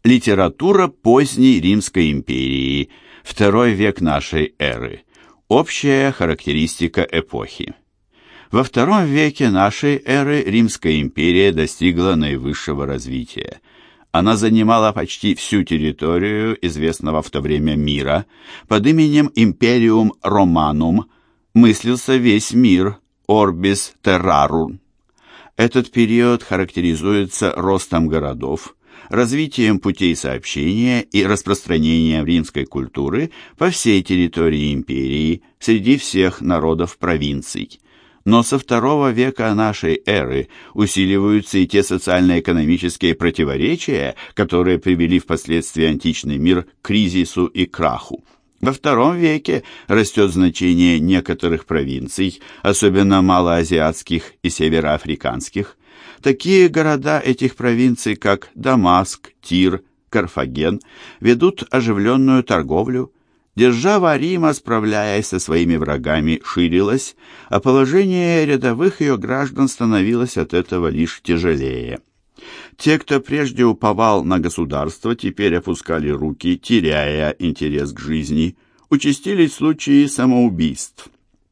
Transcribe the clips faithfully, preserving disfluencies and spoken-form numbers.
Литература поздней Римской империи, второй век нашей эры. Общая характеристика эпохи. Во втором веке нашей эры Римская империя достигла наивысшего развития. Она занимала почти всю территорию известного в то время мира. Под именем Imperium Romanum мыслился весь мир, Orbis Terrarum. Этот период характеризуется ростом городов, развитием путей сообщения и распространением римской культуры по всей территории империи среди всех народов провинций. Но со второго века нашей эры усиливаются и те социально-экономические противоречия, которые привели впоследствии античный мир к кризису и краху. Во втором веке растет значение некоторых провинций, особенно малоазиатских и североафриканских. Такие города этих провинций, как Дамаск, Тир, Карфаген, ведут оживленную торговлю. Держава Рима, справляясь со своими врагами, ширилась, а положение рядовых ее граждан становилось от этого лишь тяжелее. Те, кто прежде уповал на государство, теперь опускали руки, теряя интерес к жизни. Участились случаи самоубийств.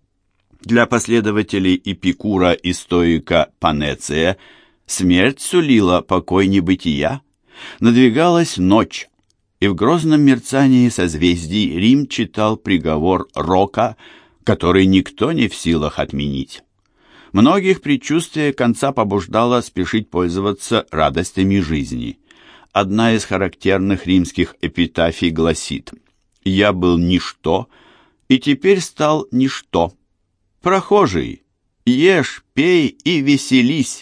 Для последователей Эпикура и стоика Панеция смерть сулила покой небытия. Надвигалась ночь, и в грозном мерцании созвездий Рим читал приговор Рока, который никто не в силах отменить. Многих предчувствие конца побуждало спешить пользоваться радостями жизни. Одна из характерных римских эпитафий гласит: «Я был ничто, и теперь стал ничто. Прохожий, ешь, пей и веселись».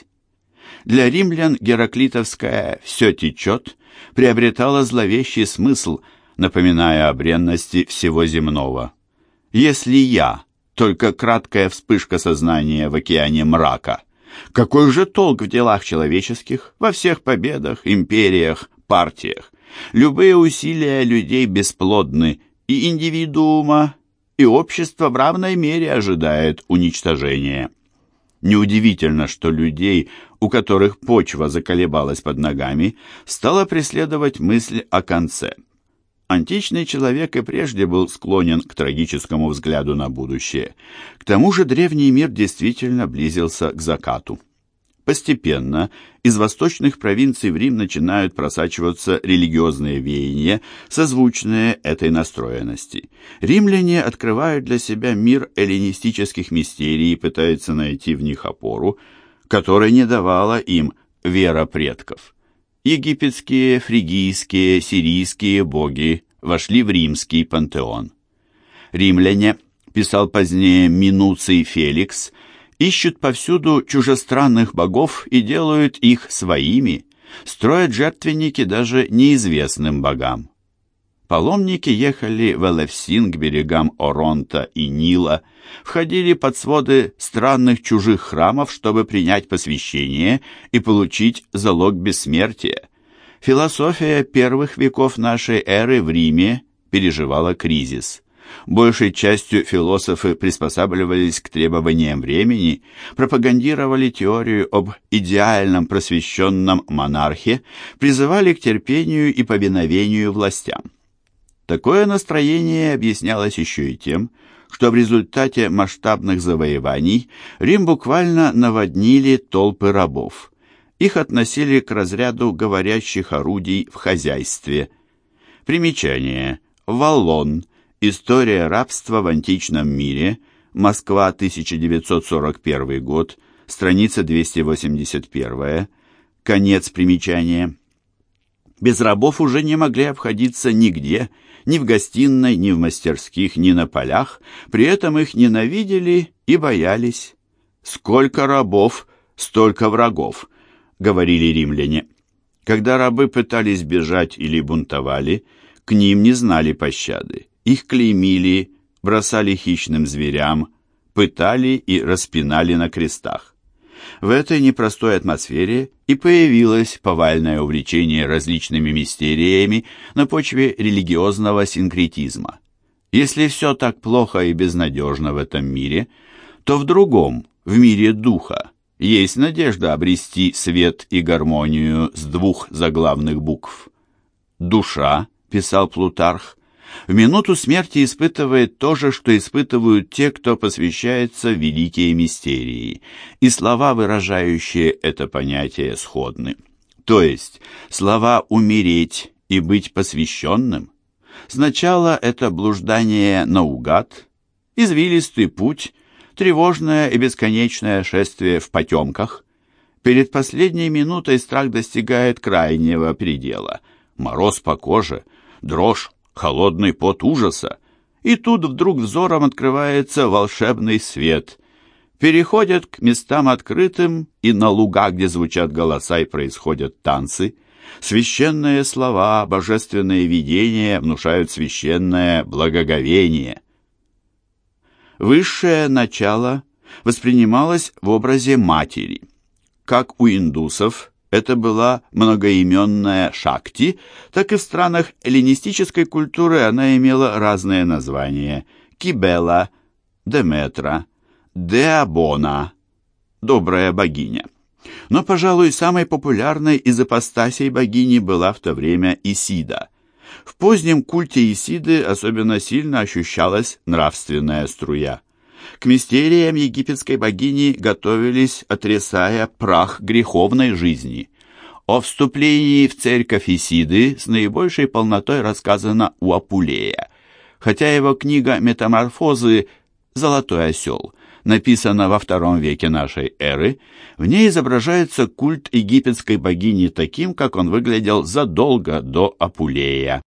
Для римлян гераклитовская «все течет» приобретала зловещий смысл, напоминая о бренности всего земного. «Если я только краткая вспышка сознания в океане мрака, какой же толк в делах человеческих, во всех победах, империях, партиях? Любые усилия людей бесплодны, и индивидуума, и общество в равной мере ожидает уничтожения». Неудивительно, что людей, у которых почва заколебалась под ногами, стала преследовать мысль о конце. Античный человек и прежде был склонен к трагическому взгляду на будущее. К тому же древний мир действительно близился к закату. Постепенно из восточных провинций в Рим начинают просачиваться религиозные веяния, созвучные этой настроенности. Римляне открывают для себя мир эллинистических мистерий и пытаются найти в них опору, которой не давала им вера предков. Египетские, фригийские, сирийские боги вошли в римский пантеон. Римляне, писал позднее Минуций Феликс, ищут повсюду чужестранных богов и делают их своими, строят жертвенники даже неизвестным богам. Паломники ехали в Элевсин к берегам Оронта и Нила, входили под своды странных чужих храмов, чтобы принять посвящение и получить залог бессмертия. Философия первых веков нашей эры в Риме переживала кризис. Большей частью философы приспосабливались к требованиям времени, пропагандировали теорию об идеальном просвещенном монархе, призывали к терпению и повиновению властям. Такое настроение объяснялось еще и тем, что в результате масштабных завоеваний Рим буквально наводнили толпы рабов. Их относили к разряду говорящих орудий в хозяйстве. Примечание. Валлон. История рабства в античном мире. Москва, тысяча девятьсот сорок первый год. Страница двести восемьдесят один. Конец примечания. Без рабов уже не могли обходиться нигде, ни в гостиной, ни в мастерских, ни на полях. При этом их ненавидели и боялись. «Сколько рабов, столько врагов», — говорили римляне. Когда рабы пытались бежать или бунтовали, к ним не знали пощады. Их клеймили, бросали хищным зверям, пытали и распинали на крестах. В этой непростой атмосфере и появилось повальное увлечение различными мистериями на почве религиозного синкретизма. Если все так плохо и безнадежно в этом мире, то в другом, в мире духа, есть надежда обрести свет и гармонию с двух заглавных букв. Душа, писал Плутарх, в минуту смерти испытывает то же, что испытывают те, кто посвящается в великие мистерии, и слова, выражающие это понятие, сходны. То есть слова «умереть» и «быть посвященным». Сначала это блуждание наугад, извилистый путь, тревожное и бесконечное шествие в потемках. Перед последней минутой страх достигает крайнего предела. Мороз по коже, дрожь, холодный пот ужаса. И тут вдруг взором открывается волшебный свет. Переходят к местам открытым и на луга, где звучат голоса и происходят танцы. Священные слова, божественные видения внушают священное благоговение. Высшее начало воспринималось в образе матери. Как у индусов это была многоименная Шакти, так и в странах эллинистической культуры она имела разные названия: Кибела, Деметра, Деабона, добрая богиня. Но, пожалуй, самой популярной из ипостасей богини была в то время Исида. В позднем культе Исиды особенно сильно ощущалась нравственная струя. К мистериям египетской богини готовились, отрицая прах греховной жизни. О вступлении в церковь Исиды с наибольшей полнотой рассказано у Апулея, хотя его книга «Метаморфозы. Золотой осел» написана во втором веке нашей эры, в ней изображается культ египетской богини таким, как он выглядел задолго до Апулея.